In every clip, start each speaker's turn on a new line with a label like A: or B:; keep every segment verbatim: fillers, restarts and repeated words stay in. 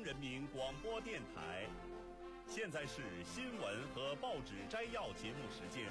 A: 央人民广播电台。现在是新闻和报纸摘要节目时间。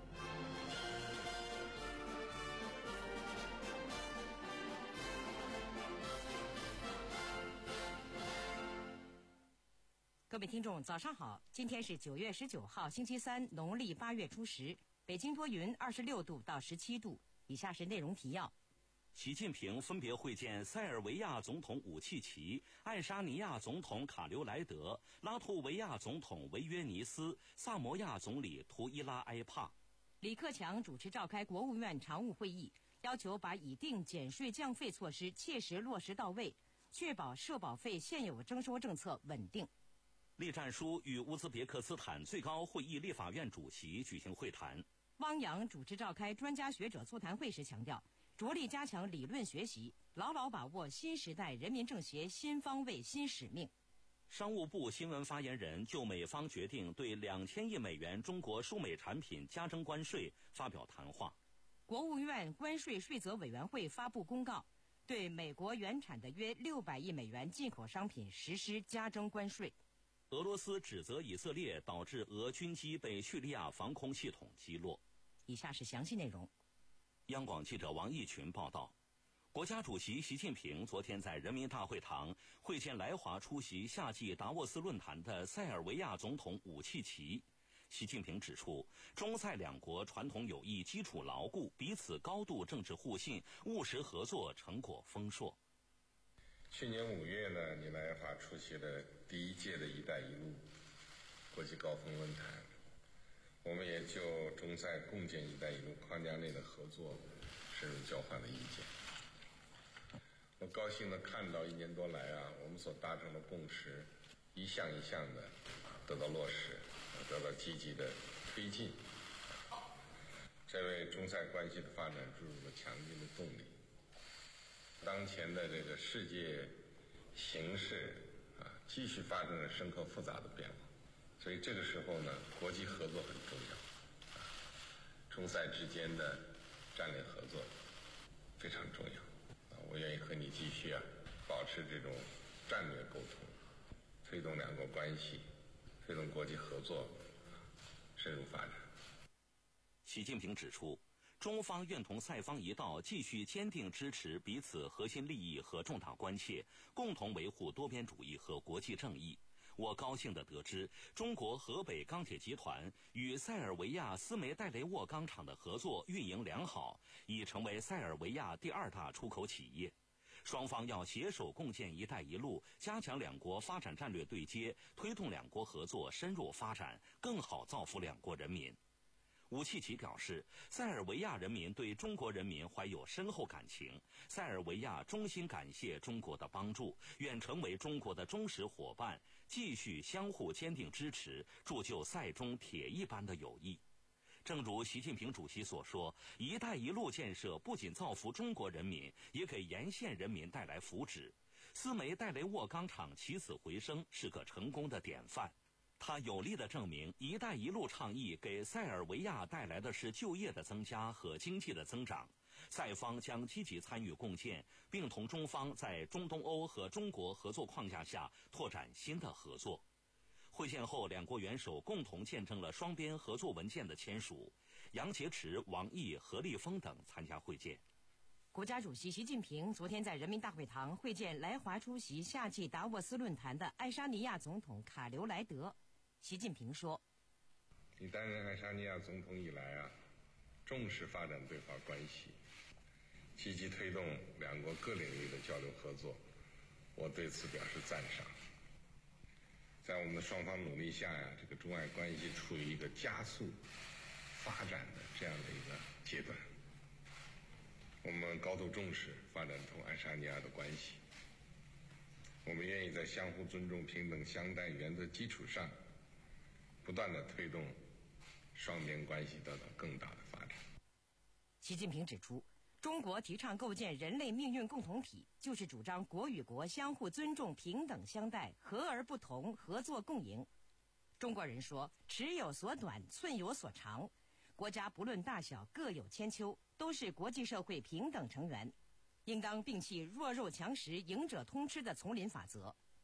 B: 各位听众早上好，今天是九月十九号星期三，农历八月初十，北京多云，二十六度到十七度。以下是内容提要。
C: 习近平分别会见塞尔维亚总统武契奇、爱沙尼亚总统卡留莱德、拉脱维亚总统维约尼斯、萨摩亚总理图伊拉埃帕。
B: 李克强主持召开国务院常务会议，要求把已定减税降费措施切实落实到位，确保社保费现有征收政策稳定。
C: 栗战书与乌兹别克斯坦最高会议立法院主席举行会谈。
B: 汪洋主持召开专家学者座谈会时强调，着力加强理论学习，牢牢把握新时代人民政协新方位新使命。
C: 商务部新闻发言人就美方决定对两千亿美元中国输美产品加征关税发表谈话。
B: 国务院关税税则委员会发布公告，对美国原产的约六百亿美元进口商品实施加征关税。
C: 俄罗斯指责以色列导致俄军机被叙利亚防空系统击落。
B: 以下是详细内容。
C: 央广记者王义群报道，国家主席习近平昨天在人民大会堂会见来华出席夏季达沃斯论坛的塞尔维亚总统武契奇。习近平指出，中塞两国传统友谊基础牢固，彼此高度政治互信，务实合作成果丰硕。
D: 去年五月呢，你来华出席了第一届的一带一路国际高峰论坛，我们也就中塞共建一带一路框架内的合作深入交换了意见。我高兴地看到一年多来啊，我们所达成的共识一项一项的得到落实，得到积极的推进，这为中塞关系的发展注入了强劲的动力。当前的这个世界形势啊，继续发生了深刻复杂的变化，所以这个时候呢，国际合作很重要，啊，中塞之间的战略合作非常重要，啊，我愿意和你继续啊，保持这种战略沟通，推动两国关系，推动国际合作深入发展。
C: 习近平指出，中方愿同塞方一道继续坚定支持彼此核心利益和重大关切，共同维护多边主义和国际正义。我高兴地得知，中国河北钢铁集团与塞尔维亚斯梅代雷沃钢厂的合作运营良好，已成为塞尔维亚第二大出口企业。双方要携手共建“一带一路”，加强两国发展战略对接，推动两国合作深入发展，更好造福两国人民。武契奇表示，塞尔维亚人民对中国人民怀有深厚感情，塞尔维亚衷心感谢中国的帮助，愿成为中国的忠实伙伴，继续相互坚定支持，铸就塞中铁一般的友谊。正如习近平主席所说，一带一路建设不仅造福中国人民，也给沿线人民带来福祉。斯梅代雷沃钢厂起死回生是个成功的典范。他有力地证明，一带一路倡议给塞尔维亚带来的是就业的增加和经济的增长。塞方将积极参与共建，并同中方在中东欧和中国合作框架下拓展新的合作。会见后，两国元首共同见证了双边合作文件的签署。杨洁篪、王毅、何立峰等参加会见。
B: 国家主席习近平昨天在人民大会堂会见来华出席夏季达沃斯论坛的爱沙尼亚总统卡留莱德。习近平说，
D: 你担任爱沙尼亚总统以来啊，重视发展对华关系，积极推动两国各领域的交流合作，我对此表示赞赏。在我们的双方努力下呀，这个中爱关系处于一个加速发展的这样的一个阶段。我们高度重视发展同爱沙尼亚的关系，我们愿意在相互尊重、平等相待原则基础上，不断地推动双边关系得到更大的发展。
B: 习近平指出，中国提倡构建人类命运共同体，就是主张国与国相互尊重、平等相待，和而不同，合作共赢。中国人说，尺有所短，寸有所长，国家不论大小，各有千秋，都是国际社会平等成员，应当摒弃弱肉强食、赢者通吃的丛林法则。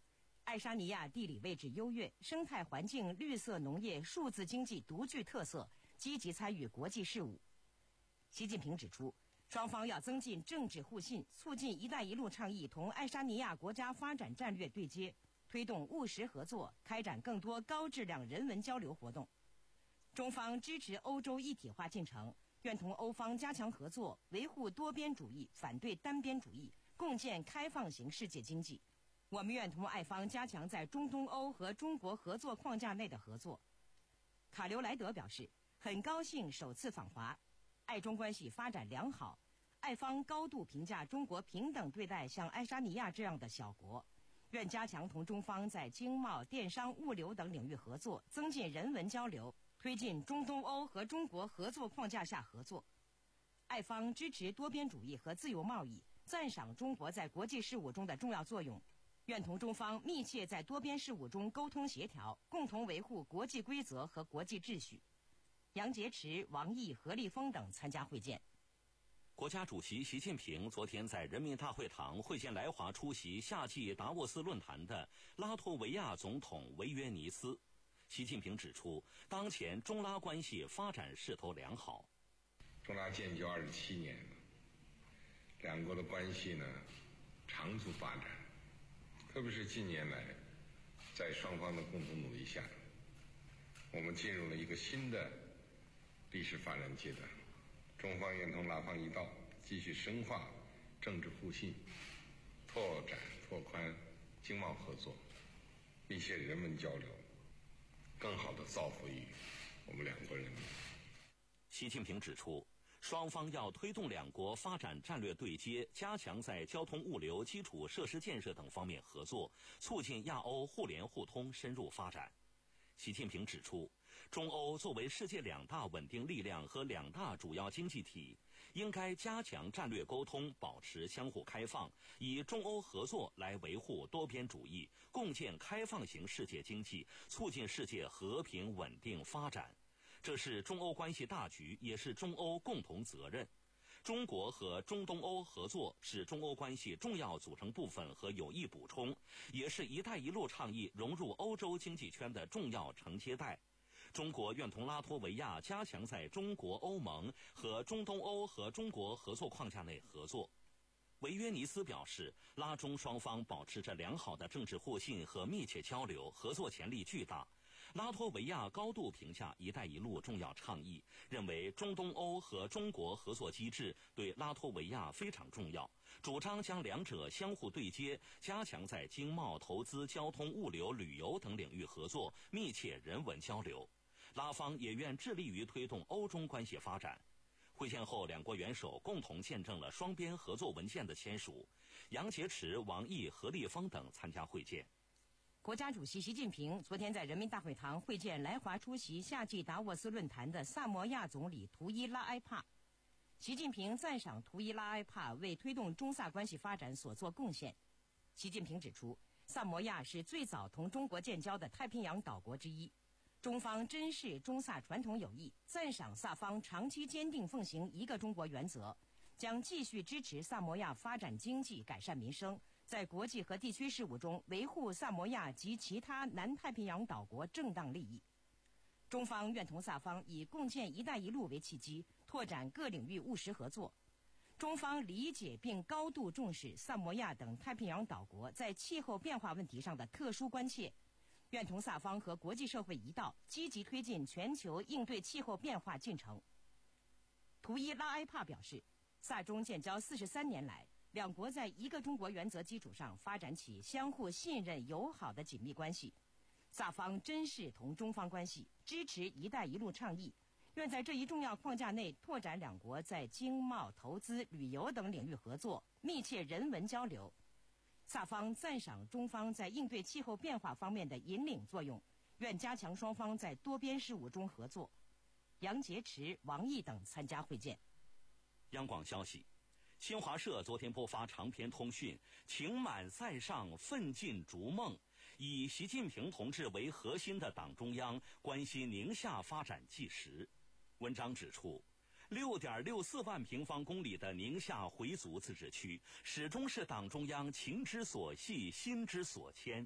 B: 爱沙尼亚地理位置优越，生态环境、绿色农业、数字经济独具特色，积极参与国际事务。习近平指出，双方要增进政治互信，促进“一带一路”倡议同爱沙尼亚国家发展战略对接，推动务实合作，开展更多高质量人文交流活动。中方支持欧洲一体化进程，愿同欧方加强合作，维护多边主义，反对单边主义，共建开放型世界经济。我们愿同爱方加强在中东欧和中国合作框架内的合作。卡留莱德表示，很高兴首次访华，爱中关系发展良好，爱方高度评价中国平等对待像爱沙尼亚这样的小国，愿加强同中方在经贸、电商、物流等领域合作，增进人文交流，推进中东欧和中国合作框架下合作。爱方支持多边主义和自由贸易，赞赏中国在国际事务中的重要作用，愿同中方密切在多边事务中沟通协调，共同维护国际规则和国际秩序。杨洁篪、王毅、何立峰等参加会见。
C: 国家主席习近平昨天在人民大会堂会见来华出席夏季达沃斯论坛的拉脱维亚总统维约尼斯。习近平指出，当前中拉关系发展势头良好。
D: 中拉建交二十七年了，两国的关系呢长足发展，特别是近年来，在双方的共同努力下，我们进入了一个新的历史发展阶段。中方愿同拉方一道，继续深化政治互信，拓展拓宽经贸合作，密切人文交流，更好地造福于我们两国人民。
C: 习近平指出，双方要推动两国发展战略对接，加强在交通物流、基础设施建设等方面合作，促进亚欧互联互通深入发展。习近平指出，中欧作为世界两大稳定力量和两大主要经济体，应该加强战略沟通，保持相互开放，以中欧合作来维护多边主义，共建开放型世界经济，促进世界和平稳定发展。这是中欧关系大局，也是中欧共同责任。中国和中东欧合作是中欧关系重要组成部分和有益补充，也是“一带一路”倡议融入欧洲经济圈的重要承接带。中国愿同拉脱维亚加强在中国、欧盟和中东欧和中国合作框架内合作。维约尼斯表示，拉中双方保持着良好的政治互信和密切交流，合作潜力巨大。拉脱维亚高度评价“一带一路”重要倡议，认为中东欧和中国合作机制对拉脱维亚非常重要，主张将两者相互对接，加强在经贸、投资、交通、物流、旅游等领域合作，密切人文交流。拉方也愿致力于推动欧中关系发展。会见后，两国元首共同见证了双边合作文件的签署。杨洁篪、王毅、何立峰等参加会见。
B: 国家主席习近平昨天在人民大会堂会见来华出席夏季达沃斯论坛的萨摩亚总理图伊拉埃帕。习近平赞赏图伊拉埃帕为推动中萨关系发展所做贡献。习近平指出，萨摩亚是最早同中国建交的太平洋岛国之一，中方珍视中萨传统友谊，赞赏萨方长期坚定奉行一个中国原则，将继续支持萨摩亚发展经济、改善民生，在国际和地区事务中维护萨摩亚及其他南太平洋岛国正当利益。中方愿同萨方以共建“一带一路”为契机，拓展各领域务实合作。中方理解并高度重视萨摩亚等太平洋岛国在气候变化问题上的特殊关切，愿同萨方和国际社会一道，积极推进全球应对气候变化进程。图伊拉埃帕表示，萨中建交四十三年来，两国在一个中国原则基础上发展起相互信任、友好的紧密关系。萨方珍视同中方关系，支持“一带一路”倡议，愿在这一重要框架内拓展两国在经贸、投资、旅游等领域合作，密切人文交流。萨方赞赏中方在应对气候变化方面的引领作用，愿加强双方在多边事务中合作。杨洁篪、王毅等参加会见。
C: 央广消息，新华社昨天播发长篇通讯，情满塞上，奋进逐梦，以习近平同志为核心的党中央关心宁夏发展纪实。文章指出，六点六四万平方公里的宁夏回族自治区，始终是党中央情之所系、心之所牵。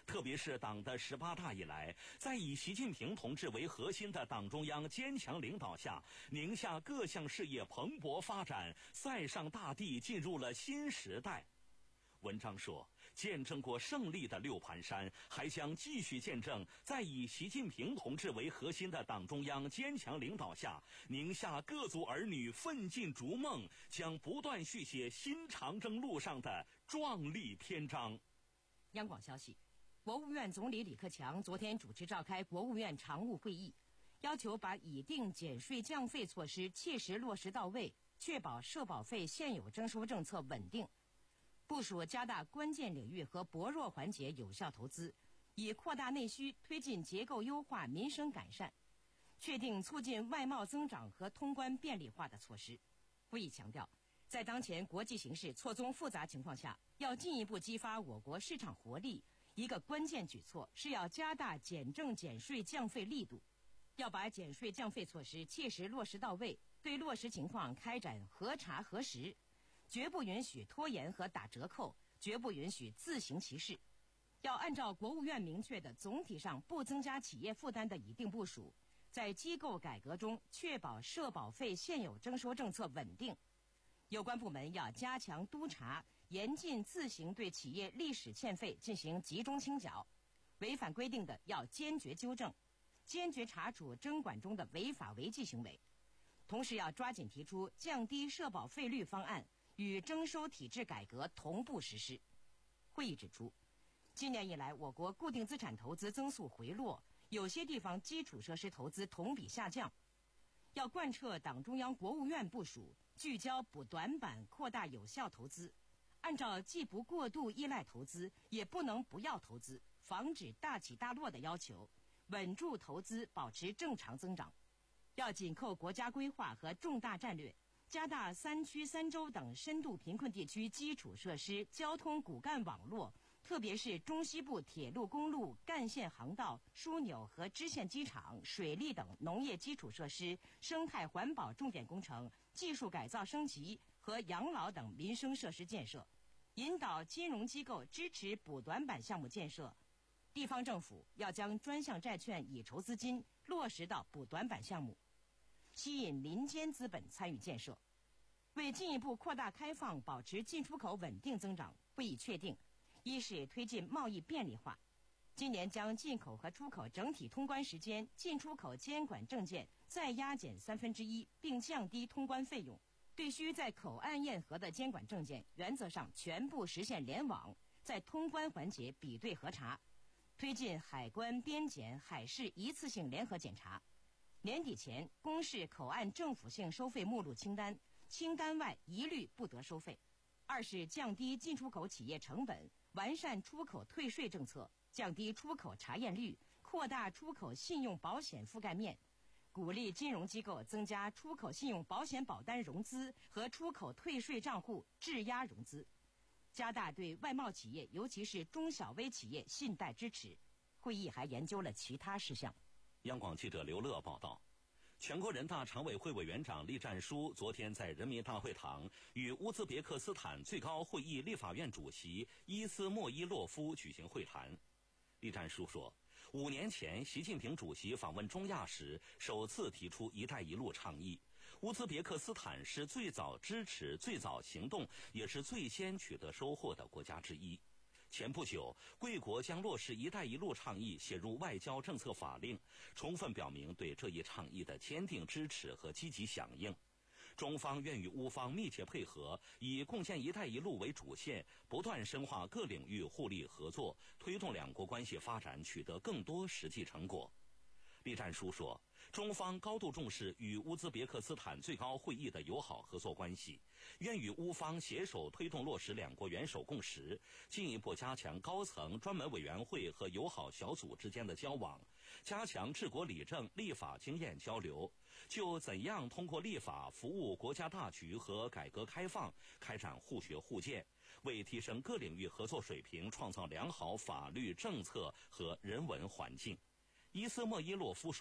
C: 特别是党的十八大以来，在以习近平同志为核心的党中央坚强领导下，宁夏各项事业蓬勃发展，塞上大地进入了新时代。文章说，见证过胜利的六盘山还将继续见证，在以习近平同志为核心的党中央坚强领导下，宁夏各族儿女奋进逐梦，将不断续写新长征路上的壮丽篇章。
B: 央广消息，国务院总理李克强昨天主持召开国务院常务会议，要求把已定减税降费措施切实落实到位，确保社保费现有征收政策稳定。部署加大关键领域和薄弱环节有效投资，以扩大内需，推进结构优化、民生改善，确定促进外贸增长和通关便利化的措施。会议强调，在当前国际形势错综复杂情况下，要进一步激发我国市场活力，一个关键举措是要加大减政减税降费力度，要把减税降费措施切实落实到位，对落实情况开展核查核实，绝不允许拖延和打折扣，绝不允许自行其事。要按照国务院明确的总体上不增加企业负担的拟定部署，在机构改革中确保社保费现有征收政策稳定。有关部门要加强督查，严禁自行对企业历史欠费进行集中清缴，违反规定的要坚决纠正，坚决查处征管中的违法违纪行为。同时要抓紧提出降低社保费率方案，与征收体制改革同步实施。会议指出，今年以来我国固定资产投资增速回落，有些地方基础设施投资同比下降。要贯彻党中央国务院部署，聚焦补短板，扩大有效投资，按照既不过度依赖投资，也不能不要投资，防止大起大落的要求，稳住投资，保持正常增长。要紧扣国家规划和重大战略，加大三区三州等深度贫困地区基础设施、交通骨干网络，特别是中西部铁路、公路、干线航道、枢纽和支线机场、水利等农业基础设施、生态环保重点工程、技术改造升级和养老等民生设施建设，引导金融机构支持补短板项目建设。地方政府要将专项债券以筹资金落实到补短板项目，吸引民间资本参与建设。为进一步扩大开放，保持进出口稳定增长，会议确定：一是推进贸易便利化，今年将进口和出口整体通关时间、进出口监管证件再压减三分之一，并降低通关费用。对需在口岸验核的监管证件，原则上全部实现联网，在通关环节比对核查，推进海关、边检、海事一次性联合检查。年底前公示口岸政府性收费目录清单，清单外一律不得收费。二是降低进出口企业成本，完善出口退税政策，降低出口查验率，扩大出口信用保险覆盖面，鼓励金融机构增加出口信用保险保单融资和出口退税账户质押融资，加大对外贸企业，尤其是中小微企业信贷支持。会议还研究了其他事项。
C: 央广记者刘乐报道，全国人大常委会委员长栗战书昨天在人民大会堂与乌兹别克斯坦最高会议立法院主席伊斯莫伊洛夫举行会谈。栗战书说，五年前习近平主席访问中亚时，首次提出“一带一路”倡议。乌兹别克斯坦是最早支持、最早行动，也是最先取得收获的国家之一。前不久，贵国将落实“一带一路”倡议写入外交政策法令，充分表明对这一倡议的坚定支持和积极响应。中方愿与乌方密切配合，以共建“一带一路”为主线，不断深化各领域互利合作，推动两国关系发展取得更多实际成果。栗战书说，中方高度重视与乌兹别克斯坦最高会议的友好合作关系，愿与乌方携手推动落实两国元首共识，进一步加强高层专门委员会和友好小组之间的交往，加强治国理政、立法经验交流，就怎样通过立法服务国家大局和改革开放开展互学互鉴，为提升各领域合作水平创造良好法律政策和人文环境。伊斯莫伊洛夫说，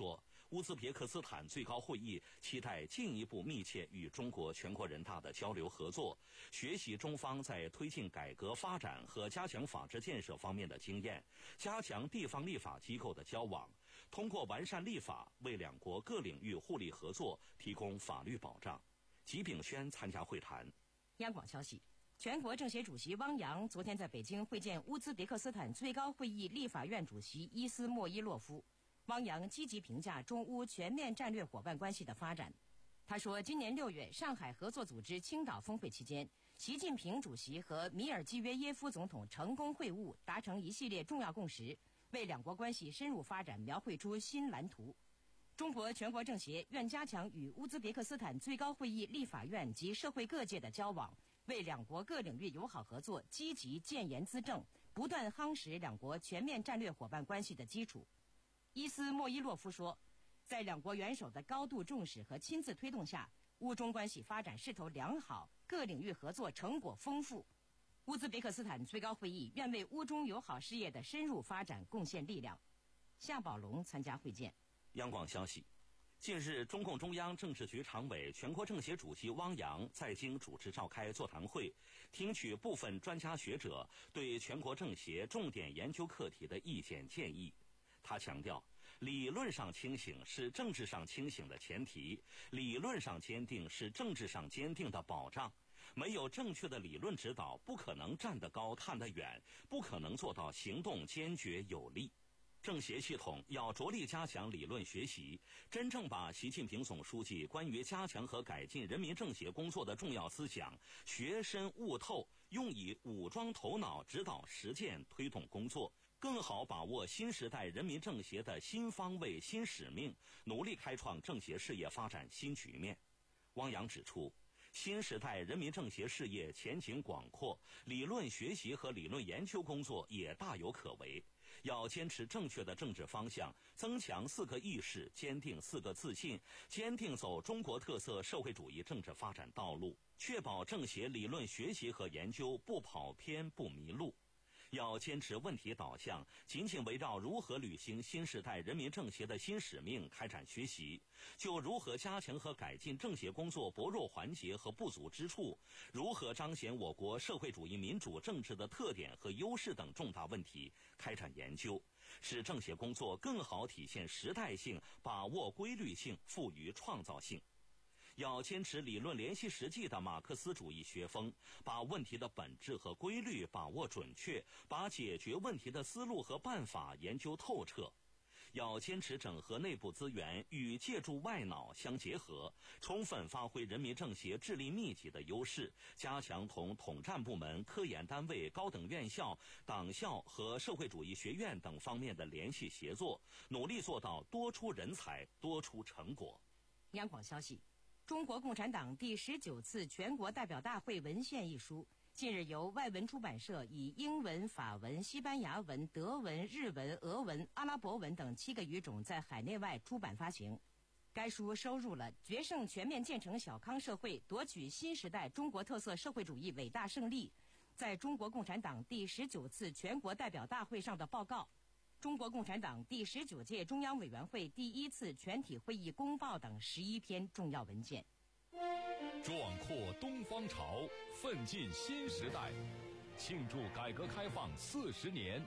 C: 乌兹别克斯坦最高会议期待进一步密切与中国全国人大的交流合作，学习中方在推进改革发展和加强法治建设方面的经验，加强地方立法机构的交往，通过完善立法为两国各领域互利合作提供法律保障。吉炳轩参加会谈。
B: 央广消息，全国政协主席汪洋昨天在北京会见乌兹别克斯坦最高会议立法院主席伊斯莫伊洛夫。汪洋积极评价中乌全面战略伙伴关系的发展。他说，今年六月上海合作组织青岛峰会期间，习近平主席和米尔基约耶夫总统成功会晤，达成一系列重要共识，为两国关系深入发展描绘出新蓝图。中国全国政协愿加强与乌兹别克斯坦最高会议立法院及社会各界的交往，为两国各领域友好合作积极建言资政，不断夯实两国全面战略伙伴关系的基础。伊斯莫伊洛夫说，在两国元首的高度重视和亲自推动下，乌中关系发展势头良好，各领域合作成果丰富。乌兹别克斯坦最高会议愿为乌中友好事业的深入发展贡献力量。夏宝龙参加会见。
C: 央广消息，近日，中共中央政治局常委、全国政协主席汪洋在京主持召开座谈会，听取部分专家学者对全国政协重点研究课题的意见建议。他强调，理论上清醒是政治上清醒的前提，理论上坚定是政治上坚定的保障。没有正确的理论指导，不可能站得高看得远，不可能做到行动坚决有力。政协系统要着力加强理论学习，真正把习近平总书记关于加强和改进人民政协工作的重要思想学深悟透，用以武装头脑指导实践推动工作，更好把握新时代人民政协的新方位新使命，努力开创政协事业发展新局面。汪洋指出，新时代人民政协事业前景广阔，理论学习和理论研究工作也大有可为。要坚持正确的政治方向，增强四个意识，坚定四个自信，坚定走中国特色社会主义政治发展道路，确保政协理论学习和研究不跑偏不迷路。要坚持问题导向，紧紧围绕如何履行新时代人民政协的新使命开展学习，就如何加强和改进政协工作薄弱环节和不足之处，如何彰显我国社会主义民主政治的特点和优势等重大问题开展研究，使政协工作更好体现时代性，把握规律性，富于创造性。要坚持理论联系实际的马克思主义学风，把问题的本质和规律把握准确，把解决问题的思路和办法研究透彻。要坚持整合内部资源与借助外脑相结合，充分发挥人民政协智力密集的优势，加强同统战部门、科研单位、高等院校、党校和社会主义学院等方面的联系协作，努力做到多出人才、多出成果。
B: 央广消息，中国共产党第十九次全国代表大会文献一书近日由外文出版社以英文、法文、西班牙文、德文、日文、俄文、阿拉伯文等七个语种在海内外出版发行。该书收入了决胜全面建成小康社会、夺取新时代中国特色社会主义伟大胜利在中国共产党第十九次全国代表大会上的报告、中国共产党第十九届中央委员会第一次全体会议公报等十一篇重要文件。
E: 壮阔东方潮，奋进新时代，庆祝改革开放四十年。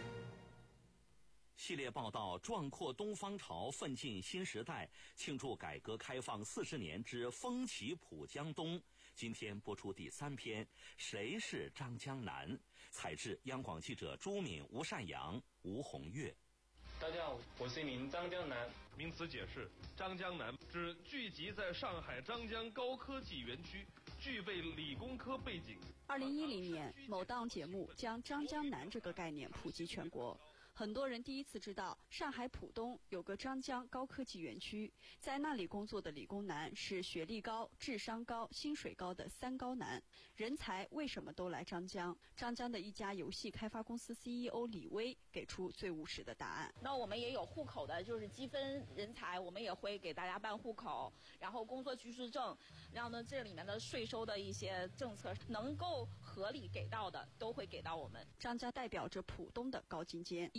C: 系列报道《壮阔东方潮，奋进新时代，庆祝改革开放四十年之风起浦江东》，今天播出第三篇，谁是张江南？采自央广记者朱敏、吴善阳、吴红月。
F: 大家好，我是一名张江南。
G: 名词解释：张江南指聚集在上海张江高科技园区，具备理工科背景。
H: 二零一零年，某档节目将张江南这个概念普及全国。很多人第一次知道上海浦东有个张江高科技园区，在那里工作的理工男是学历高、智商高、薪水高的三高男。人才为什么都来张江？张江的一家游戏开发公司 C E O 李威给出最务实的答案。
I: 那我们也有户口的，就是积分人才，我们也会给大家办户口，然后工作居住证，然后呢这里面的税收的一些政策能够合理给到的都会给到我们。
H: 张江代表着浦东的高精尖，一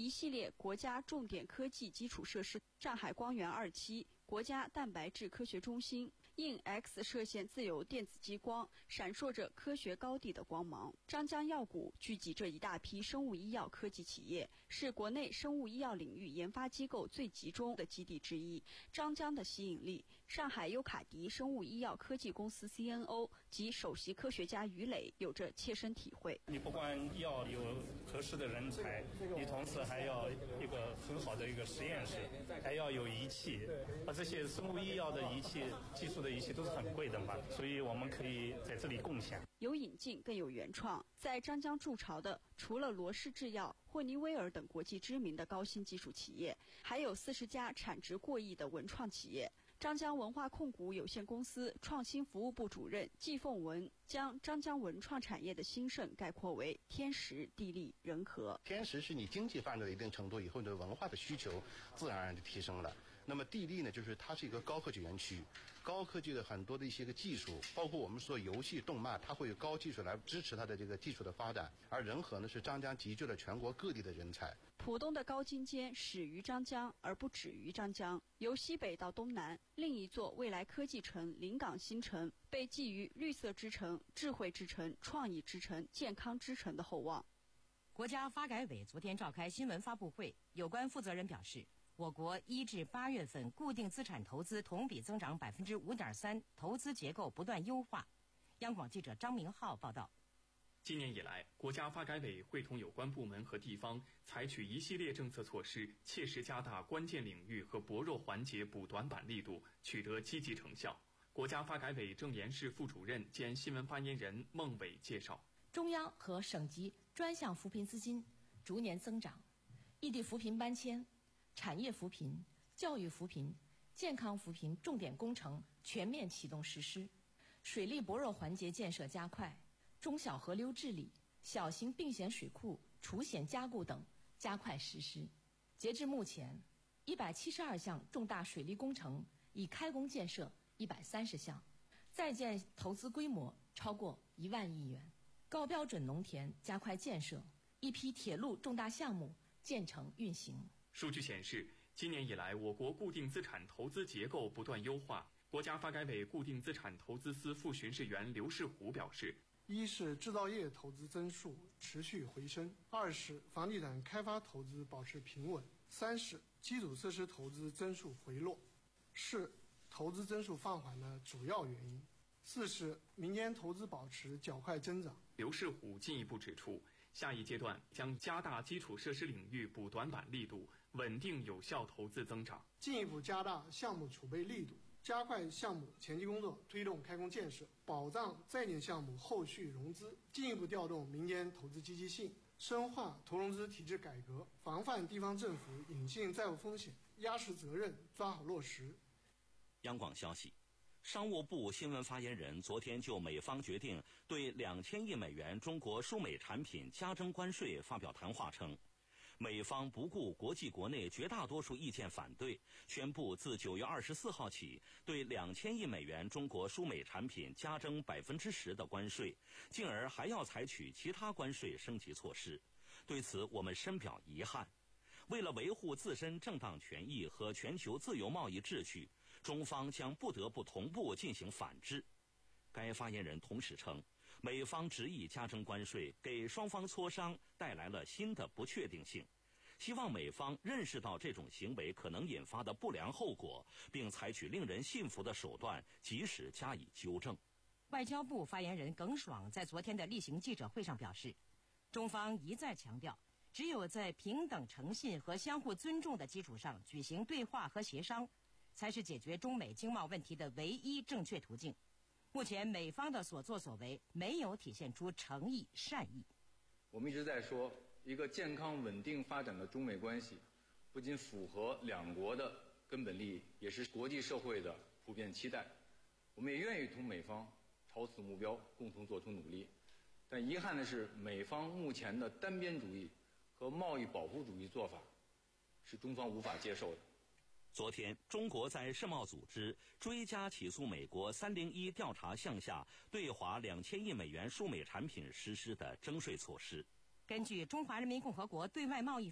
H: 系列国家重点科技基础设施，上海光源二期、国家蛋白质科学中心，应 X 射线自由电子激光，闪烁着科学高地的光芒。张江药股聚集着一大批生物医药科技企业，是国内生物医药领域研发机构最集中的基地之一。张江的吸引力，上海优卡迪生物医药科技公司 C N O 及首席科学家于磊有着切身体会。
J: 你不光要有合适的人才，你同时还要一个很好的一个实验室，还要有仪器，而这些生物医药的仪器、技术的仪器都是很贵的嘛，所以我们可以在这里贡献。
H: 有引进，更有原创。在张江筑巢的，除了罗氏制药、霍尼韦尔等国际知名的高新技术企业，还有四十家产值过亿的文创企业。张江文化控股有限公司创新服务部主任季凤文将张江文创产业的兴盛概括为天时、地利、人和。
K: 天时是你经济发展到一定程度以后，你的文化的需求自然而然就提升了。那么地利呢，就是它是一个高科技园区，高科技的很多的一些个技术，包括我们说游戏、动漫，它会有高技术来支持它的这个技术的发展。而人和呢，是张江集聚了全国各地的人才。
H: 浦东的高精尖始于张江，而不止于张江。由西北到东南，另一座未来科技城临港新城被寄予绿色之城、智慧之城、创意之城、健康之城的厚望。
B: 国家发改委昨天召开新闻发布会，有关负责人表示，我国一至八月份固定资产投资同比增长百分之五点三，投资结构不断优化。央广记者张明浩报道。
L: 今年以来，国家发改委会同有关部门和地方，采取一系列政策措施，切实加大关键领域和薄弱环节补短板力度，取得积极成效。国家发改委政研室副主任兼新闻发言人孟伟介绍，
M: 中央和省级专项扶贫资金逐年增长，异地扶贫搬迁、产业扶贫、教育扶贫、健康扶贫重点工程全面启动实施，水利薄弱环节建设加快，中小河流治理、小型并险水库除险加固等加快实施。截至目前，一百七十二项重大水利工程已开工建设一百三十项，在建投资规模超过一万亿元。高标准农田加快建设，一批铁路重大项目建成运行。
L: 数据显示，今年以来，我国固定资产投资结构不断优化。国家发改委固定资产投资司副巡视员刘世虎表示，
N: 一是制造业投资增速持续回升，二是房地产开发投资保持平稳，三是基础设施投资增速回落，是投资增速放缓的主要原因，四是民间投资保持较快增长。
L: 刘世虎进一步指出，下一阶段将加大基础设施领域补短板力度，稳定有效投资增长，
N: 进一步加大项目储备力度，加快项目前期工作，推动开工建设，保障在建项目后续融资，进一步调动民间投资积极性，深化投融资体制改革，防范地方政府隐性债务风险，压实责任，抓好落实。
C: 央广消息，商务部新闻发言人昨天就美方决定对两千亿美元中国输美产品加征关税发表谈话称，美方不顾国际国内绝大多数意见反对，宣布自九月二十四号起对两千亿美元中国输美产品加征百分之十的关税，进而还要采取其他关税升级措施。对此，我们深表遗憾。为了维护自身正当权益和全球自由贸易秩序，中方将不得不同步进行反制。该发言人同时称，美方执意加征关税，给双方磋商带来了新的不确定性，希望美方认识到这种行为可能引发的不良后果，并采取令人信服的手段，及时加以纠正。
B: 外交部发言人耿爽在昨天的例行记者会上表示，中方一再强调，只有在平等诚信和相互尊重的基础上举行对话和协商，才是解决中美经贸问题的唯一正确途径。目前美方的所作所为没有体现出诚意善意。
O: 我们一直在说，一个健康稳定发展的中美关系不仅符合两国的根本利益，也是国际社会的普遍期待。我们也愿意同美方朝此目标共同做出努力。但遗憾的是，美方目前的单边主义和贸易保护主义做法是中方无法接受的。
C: 昨天，中国在世贸组织追加起诉美国三零一调查项下对华两千亿美元输美产品实施的征税措施。
B: 根据《中华人民共和国对外贸易法》，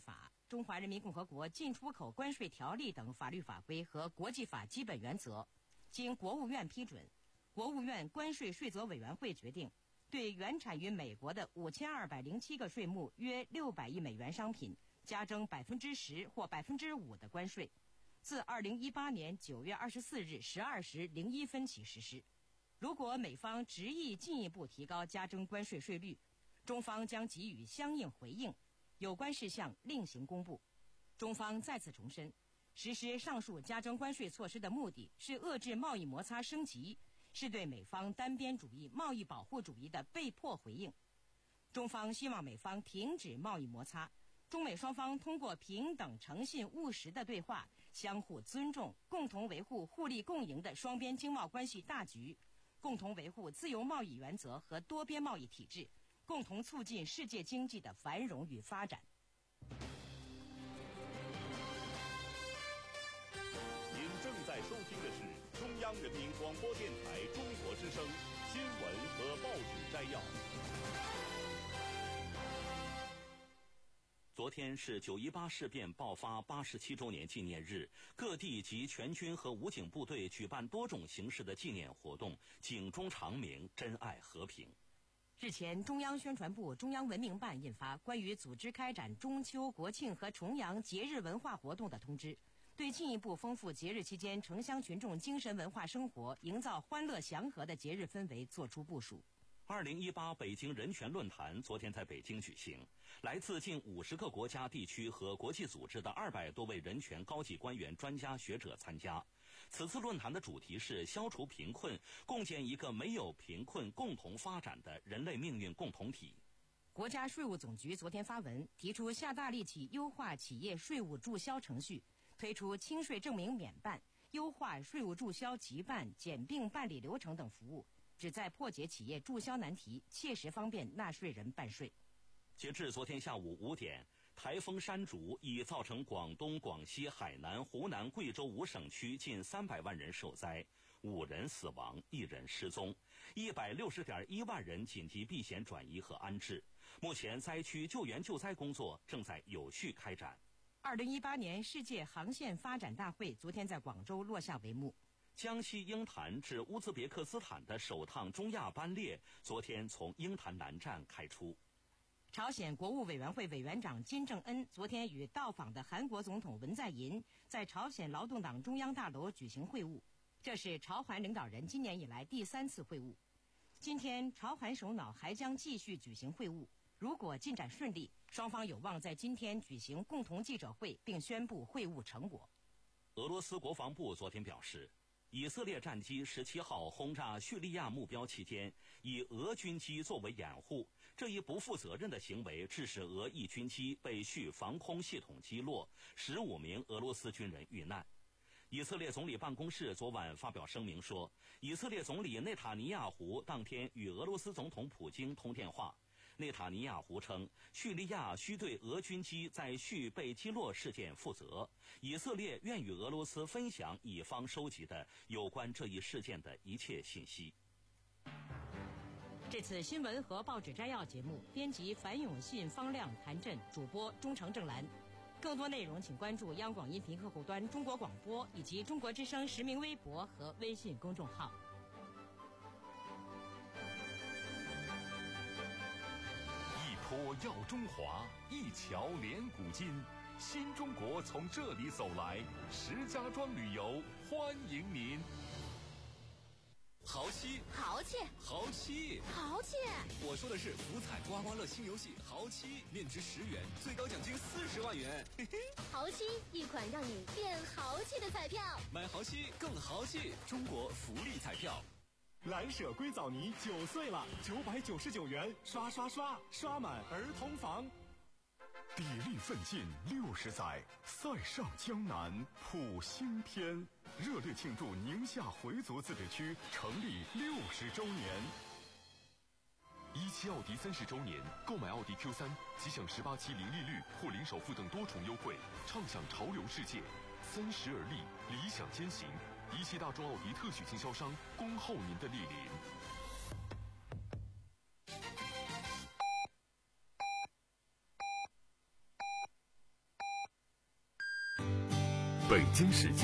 B: 中华人民共和国进出口关税条例等法律法规和国际法基本原则，经国务院批准，国务院关税税则委员会决定，对原产于美国的五千二百零七个税目约六百亿美元商品加征百分之十或百分之五的关税，自二零一八年九月二十四日十二时零一分起实施。如果美方执意进一步提高加征关税税率，中方将给予相应回应，有关事项另行公布。中方再次重申，实施上述加征关税措施的目的是遏制贸易摩擦升级，是对美方单边主义、贸易保护主义的被迫回应。中方希望美方停止贸易摩擦，中美双方通过平等、诚信、务实的对话，相互尊重，共同维护互利共赢的双边经贸关系大局，共同维护自由贸易原则和多边贸易体制，共同促进世界经济的繁荣与发展。
A: 您正在收听的是中央人民广播电台中国之声新闻和报纸摘要。
C: 昨天是九一八事变爆发八十七周年纪念日，各地及全军和武警部队举办多种形式的纪念活动，警钟长鸣，珍爱和平。
B: 日前，中央宣传部、中央文明办印发关于组织开展中秋、国庆和重阳节日文化活动的通知，对进一步丰富节日期间城乡群众精神文化生活，营造欢乐祥和的节日氛围作出部署。
C: 二零一八北京人权论坛昨天在北京举行，来自近五十个国家地区和国际组织的二百多位人权高级官员、专家学者参加。此次论坛的主题是消除贫困，共建一个没有贫困、共同发展的人类命运共同体。
B: 国家税务总局昨天发文，提出下大力气优化企业税务注销程序，推出清税证明免办、优化税务注销急办、简并办理流程等服务，旨在破解企业注销难题，切实方便纳税人办税。
C: 截至昨天下午五点，台风山竹已造成广东、广西、海南、湖南、贵州五省区近三百万人受灾，五人死亡，一人失踪，一百六十点一万人紧急避险转移和安置。目前灾区救援救灾工作正在有序开展。
B: 二零一八年世界航线发展大会昨天在广州落下帷幕。
C: 江西鹰潭至乌兹别克斯坦的首趟中亚班列昨天从鹰潭南站开出。
B: 朝鲜国务委员会委员长金正恩昨天与到访的韩国总统文在寅在朝鲜劳动党中央大楼举行会晤，这是朝韩领导人今年以来第三次会晤。今天朝韩首脑还将继续举行会晤，如果进展顺利，双方有望在今天举行共同记者会并宣布会晤成果。
C: 俄罗斯国防部昨天表示，以色列战机十七号轰炸叙利亚目标期间，以俄军机作为掩护，这一不负责任的行为致使俄裔军机被叙防空系统击落，十五名俄罗斯军人遇难。以色列总理办公室昨晚发表声明说，以色列总理内塔尼亚胡当天与俄罗斯总统普京通电话。内塔尼亚胡称，叙利亚需对俄军机在叙被击落事件负责，以色列愿与俄罗斯分享以方收集的有关这一事件的一切信息。
B: 这次新闻和报纸摘要节目，编辑樊永信、方亮、谭震，主播钟诚、郑兰。更多内容请关注央广音频客户端中国广播以及中国之声实名微博和微信公众号。
E: 一波耀中华，一桥连古今，新中国从这里走来。石家庄旅游欢迎您。
P: 豪七，
Q: 豪气，
P: 豪七，
Q: 豪气！
P: 我说的是福彩刮刮乐新游戏豪七，面值十元，最高奖金四十万元。嘿嘿，
Q: 豪七，一款让你变豪气的彩票。
P: 买豪七更豪气，中国福利彩票。
R: 蓝舍硅藻泥九岁了，九百九十九元，刷刷刷，刷满儿童房。
E: 砥砺奋进六十载，塞上江南谱新篇。热烈庆祝宁夏回族自治区成立六十周年。一汽奥迪三十周年，购买奥迪 Q 三即享十八期零利率或零首付等多重优惠，畅享潮流世界。三十而立，理想先行。一汽大众奥迪特许经销商，恭候您的莅临。 北京时间